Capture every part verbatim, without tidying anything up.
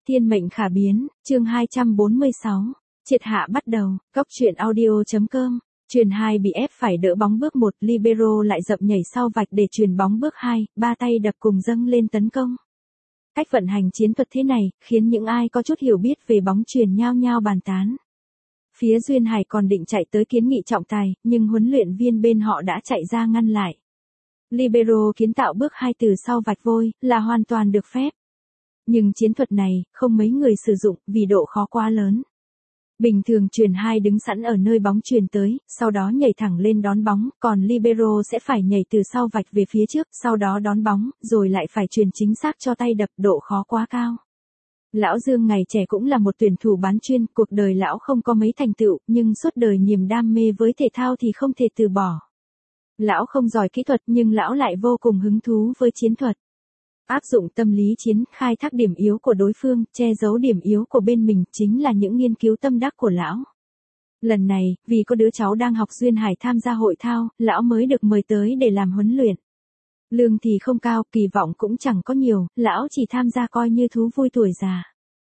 Thiên mệnh khả biến, chương hai trăm bốn mươi sáu. Triệt hạ bắt đầu, Cóc truyện audio chấm com. Chuyền hai bị ép phải đỡ bóng bước một, libero lại dậm nhảy sau vạch để chuyền bóng bước hai, ba tay đập cùng dâng lên tấn công. Cách vận hành chiến thuật thế này, khiến những ai có chút hiểu biết về bóng chuyền nhao nhao bàn tán. Phía Duyên Hải còn định chạy tới kiến nghị trọng tài, nhưng huấn luyện viên bên họ đã chạy ra ngăn lại. Libero kiến tạo bước hai từ sau vạch vôi, là hoàn toàn được phép. Nhưng chiến thuật này, không mấy người sử dụng, vì độ khó quá lớn. Bình thường chuyền hai đứng sẵn ở nơi bóng chuyền tới, sau đó nhảy thẳng lên đón bóng, còn libero sẽ phải nhảy từ sau vạch về phía trước, sau đó đón bóng, rồi lại phải chuyền chính xác cho tay đập, độ khó quá cao. Lão Dương ngày trẻ cũng là một tuyển thủ bán chuyên, cuộc đời lão không có mấy thành tựu, nhưng suốt đời niềm đam mê với thể thao thì không thể từ bỏ. Lão không giỏi kỹ thuật nhưng lão lại vô cùng hứng thú với chiến thuật. Áp dụng tâm lý chiến, khai thác điểm yếu của đối phương, che giấu điểm yếu của bên mình, chính là những nghiên cứu tâm đắc của lão. Lần này, vì có đứa cháu đang học Duyên Hải tham gia hội thao, lão mới được mời tới để làm huấn luyện. Lương thì không cao, kỳ vọng cũng chẳng có nhiều, lão chỉ tham gia coi như thú vui tuổi già.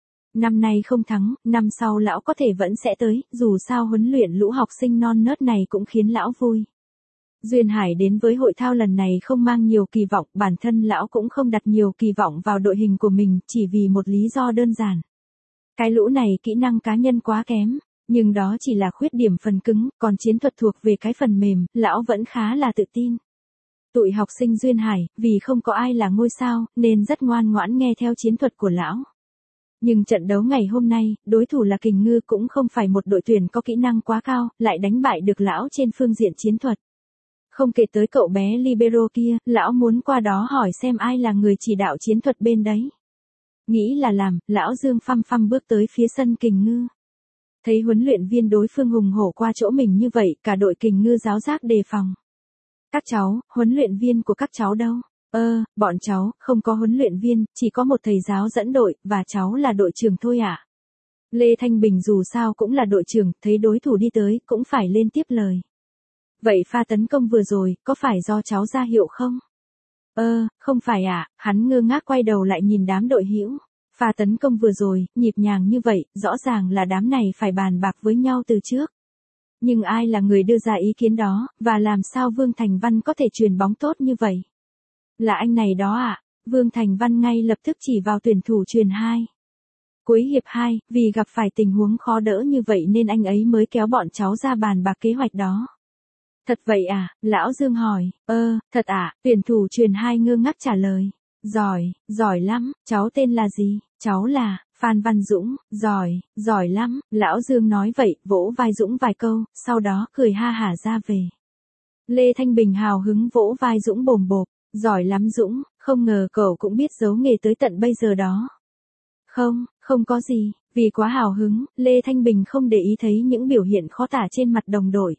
Năm nay không thắng, năm sau lão có thể vẫn sẽ tới, dù sao huấn luyện lũ học sinh non nớt này cũng khiến lão vui. Duyên Hải đến với hội thao lần này không mang nhiều kỳ vọng, bản thân lão cũng không đặt nhiều kỳ vọng vào đội hình của mình, chỉ vì một lý do đơn giản. Cái lũ này kỹ năng cá nhân quá kém, nhưng đó chỉ là khuyết điểm phần cứng, còn chiến thuật thuộc về cái phần mềm, lão vẫn khá là tự tin. Tụi học sinh Duyên Hải, vì không có ai là ngôi sao, nên rất ngoan ngoãn nghe theo chiến thuật của lão. Nhưng trận đấu ngày hôm nay, đối thủ là Kình Ngư cũng không phải một đội tuyển có kỹ năng quá cao, lại đánh bại được lão trên phương diện chiến thuật. Không kể tới cậu bé libero kia, lão muốn qua đó hỏi xem ai là người chỉ đạo chiến thuật bên đấy. Nghĩ là làm, lão Dương phăm phăm bước tới phía sân Kình Ngư. Thấy huấn luyện viên đối phương hùng hổ qua chỗ mình như vậy, cả đội Kình Ngư giáo giác đề phòng. Các cháu, huấn luyện viên của các cháu đâu? Ơ, bọn cháu, không có huấn luyện viên, chỉ có một thầy giáo dẫn đội, và cháu là đội trưởng thôi ạ. À? Lê Thanh Bình dù sao cũng là đội trưởng, thấy đối thủ đi tới, cũng phải lên tiếp lời. Vậy pha tấn công vừa rồi, có phải do cháu ra hiệu không? Ơ, không phải ạ, à? Hắn ngơ ngác quay đầu lại nhìn đám đội hữu. Pha tấn công vừa rồi, nhịp nhàng như vậy, rõ ràng là đám này phải bàn bạc với nhau từ trước. Nhưng ai là người đưa ra ý kiến đó, và làm sao Vương Thành Văn có thể truyền bóng tốt như vậy? Là anh này đó ạ, à? Vương Thành Văn ngay lập tức chỉ vào tuyển thủ chuyền hai. Cuối hiệp hai, vì gặp phải tình huống khó đỡ như vậy nên anh ấy mới kéo bọn cháu ra bàn bạc kế hoạch đó. Thật vậy à, lão Dương hỏi, ơ, thật à, tuyển thủ chuyền hai ngơ ngác trả lời. Giỏi, giỏi lắm, cháu tên là gì? Cháu là, Phan Văn Dũng, giỏi, giỏi lắm, lão Dương nói vậy, vỗ vai Dũng vài câu, sau đó cười ha hả ra về. Lê Thanh Bình hào hứng vỗ vai Dũng bồm bộp, giỏi lắm Dũng, không ngờ cậu cũng biết giấu nghề tới tận bây giờ đó. Không, không có gì, vì quá hào hứng, Lê Thanh Bình không để ý thấy những biểu hiện khó tả trên mặt đồng đội.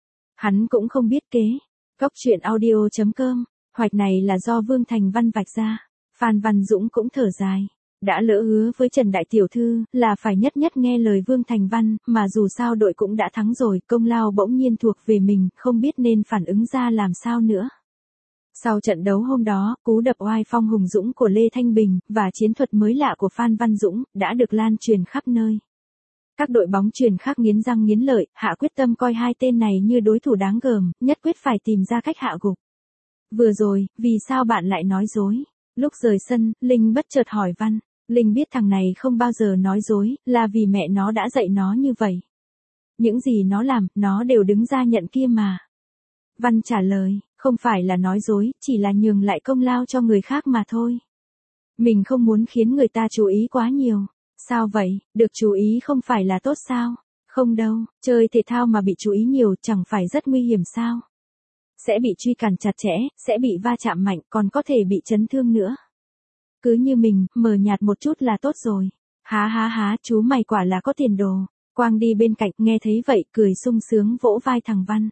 Hắn cũng không biết kế. Cóc truyện audio chấm com, hoạch này là do Vương Thành Văn vạch ra. Phan Văn Dũng cũng thở dài. Đã lỡ hứa với Trần Đại Tiểu Thư, là phải nhất nhất nghe lời Vương Thành Văn, mà dù sao đội cũng đã thắng rồi, công lao bỗng nhiên thuộc về mình, không biết nên phản ứng ra làm sao nữa. Sau trận đấu hôm đó, cú đập oai phong hùng dũng của Lê Thanh Bình, và chiến thuật mới lạ của Phan Văn Dũng, đã được lan truyền khắp nơi. Các đội bóng chuyền khác nghiến răng nghiến lợi, hạ quyết tâm coi hai tên này như đối thủ đáng gờm, nhất quyết phải tìm ra cách hạ gục. Vừa rồi, vì sao bạn lại nói dối? Lúc rời sân, Linh bất chợt hỏi Văn. Linh biết thằng này không bao giờ nói dối, là vì mẹ nó đã dạy nó như vậy. Những gì nó làm, nó đều đứng ra nhận kia mà. Văn trả lời, không phải là nói dối, chỉ là nhường lại công lao cho người khác mà thôi. Mình không muốn khiến người ta chú ý quá nhiều. Sao vậy, được chú ý không phải là tốt sao? Không đâu, chơi thể thao mà bị chú ý nhiều chẳng phải rất nguy hiểm sao? Sẽ bị truy cản chặt chẽ, sẽ bị va chạm mạnh, còn có thể bị chấn thương nữa. Cứ như mình, mờ nhạt một chút là tốt rồi. Há há há, chú mày quả là có tiền đồ. Quang đi bên cạnh, nghe thấy vậy, cười sung sướng vỗ vai thằng Văn.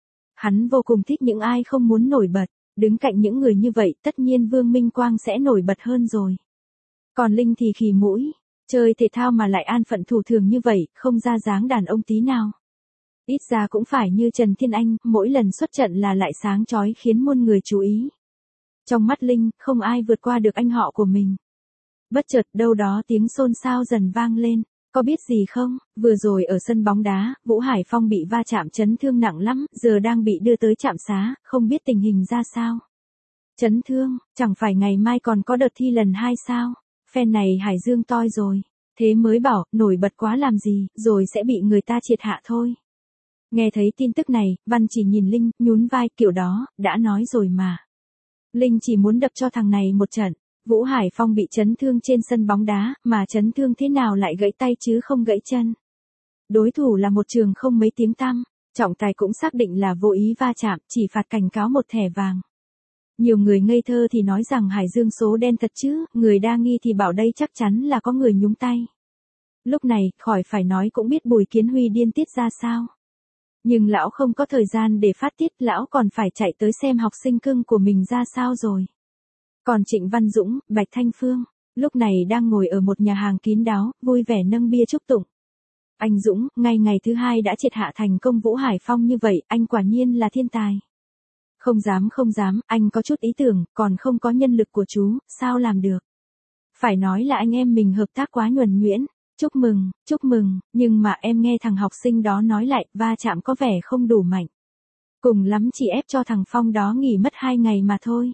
Hắn vô cùng thích những ai không muốn nổi bật. Đứng cạnh những người như vậy, tất nhiên Vương Minh Quang sẽ nổi bật hơn rồi. Còn Linh thì khì mũi. Chơi thể thao mà lại an phận thủ thường như vậy, không ra dáng đàn ông tí nào. Ít ra cũng phải như Trần Thiên Anh, mỗi lần xuất trận là lại sáng chói khiến muôn người chú ý. Trong mắt Linh, không ai vượt qua được anh họ của mình. Bất chợt đâu đó tiếng xôn xao dần vang lên. Có biết gì không, vừa rồi ở sân bóng đá, Vũ Hải Phong bị va chạm chấn thương nặng lắm, giờ đang bị đưa tới trạm xá, không biết tình hình ra sao. Chấn thương, chẳng phải ngày mai còn có đợt thi lần hai sao? Phen này Hải Dương toi rồi. Thế mới bảo, nổi bật quá làm gì, rồi sẽ bị người ta triệt hạ thôi. Nghe thấy tin tức này, Văn chỉ nhìn Linh, nhún vai, kiểu đó, đã nói rồi mà. Linh chỉ muốn đập cho thằng này một trận. Vũ Hải Phong bị chấn thương trên sân bóng đá, mà chấn thương thế nào lại gãy tay chứ không gãy chân. Đối thủ là một trường không mấy tiếng tăm, trọng tài cũng xác định là vô ý va chạm, chỉ phạt cảnh cáo một thẻ vàng. Nhiều người ngây thơ thì nói rằng Hải Dương số đen thật chứ, người đa nghi thì bảo đây chắc chắn là có người nhúng tay. Lúc này, khỏi phải nói cũng biết Bùi Kiến Huy điên tiết ra sao. Nhưng lão không có thời gian để phát tiết, lão còn phải chạy tới xem học sinh cưng của mình ra sao rồi. Còn Trịnh Văn Dũng, Bạch Thanh Phương, lúc này đang ngồi ở một nhà hàng kín đáo, vui vẻ nâng bia chúc tụng. Anh Dũng, ngay ngày thứ hai đã triệt hạ thành công Vũ Hải Phong như vậy, anh quả nhiên là thiên tài. Không dám không dám, anh có chút ý tưởng, còn không có nhân lực của chú, sao làm được. Phải nói là anh em mình hợp tác quá nhuần nhuyễn. Chúc mừng, chúc mừng, nhưng mà em nghe thằng học sinh đó nói lại, va chạm có vẻ không đủ mạnh. Cùng lắm chỉ ép cho thằng Phong đó nghỉ mất hai ngày mà thôi.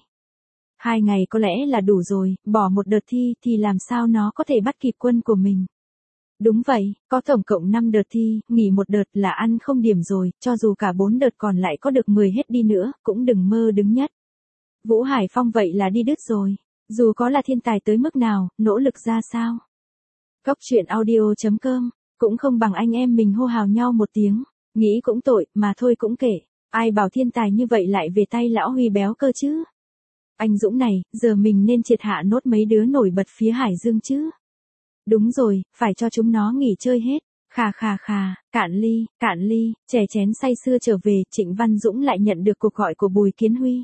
Hai ngày có lẽ là đủ rồi, bỏ một đợt thi thì làm sao nó có thể bắt kịp quân của mình. Đúng vậy, có tổng cộng năm đợt thi, nghỉ một đợt là ăn không điểm rồi, cho dù cả bốn đợt còn lại có được mười hết đi nữa, cũng đừng mơ đứng nhất. Vũ Hải Phong vậy là đi đứt rồi, dù có là thiên tài tới mức nào, nỗ lực ra sao. Góc truyện audio chấm com, cũng không bằng anh em mình hô hào nhau một tiếng, nghĩ cũng tội, mà thôi cũng kể, ai bảo thiên tài như vậy lại về tay lão Huy béo cơ chứ. Anh Dũng này, giờ mình nên triệt hạ nốt mấy đứa nổi bật phía Hải Dương chứ. Đúng rồi, phải cho chúng nó nghỉ chơi hết. Khà khà khà, cạn ly, cạn ly, chè chén say sưa trở về, Trịnh Văn Dũng lại nhận được cuộc gọi của Bùi Kiến Huy.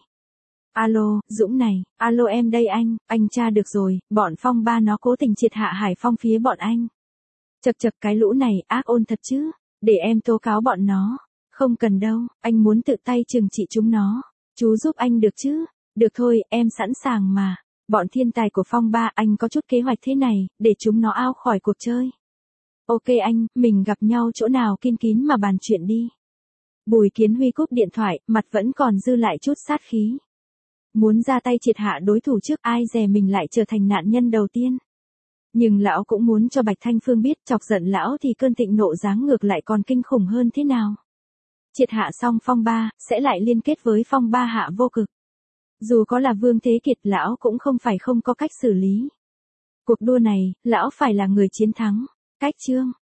Alo, Dũng này, alo em đây anh, anh tra được rồi, bọn Phong ba nó cố tình triệt hạ Hải Phong phía bọn anh. Chật chật cái lũ này, ác ôn thật chứ, để em tố cáo bọn nó. Không cần đâu, anh muốn tự tay trừng trị chúng nó. Chú giúp anh được chứ? Được thôi, em sẵn sàng mà. Bọn thiên tài của Phong ba, anh có chút kế hoạch thế này, để chúng nó out khỏi cuộc chơi. Ok anh, mình gặp nhau chỗ nào kín kín mà bàn chuyện đi. Bùi Kiến Huy cúp điện thoại, mặt vẫn còn dư lại chút sát khí. Muốn ra tay triệt hạ đối thủ trước, ai dè mình lại trở thành nạn nhân đầu tiên. Nhưng lão cũng muốn cho Bạch Thanh Phương biết, chọc giận lão thì cơn thịnh nộ giáng ngược lại còn kinh khủng hơn thế nào. Triệt hạ xong Phong ba, sẽ lại liên kết với Phong ba hạ vô cực. Dù có là Vương Thế Kiệt, lão cũng không phải không có cách xử lý. Cuộc đua này, lão phải là người chiến thắng. Cách chương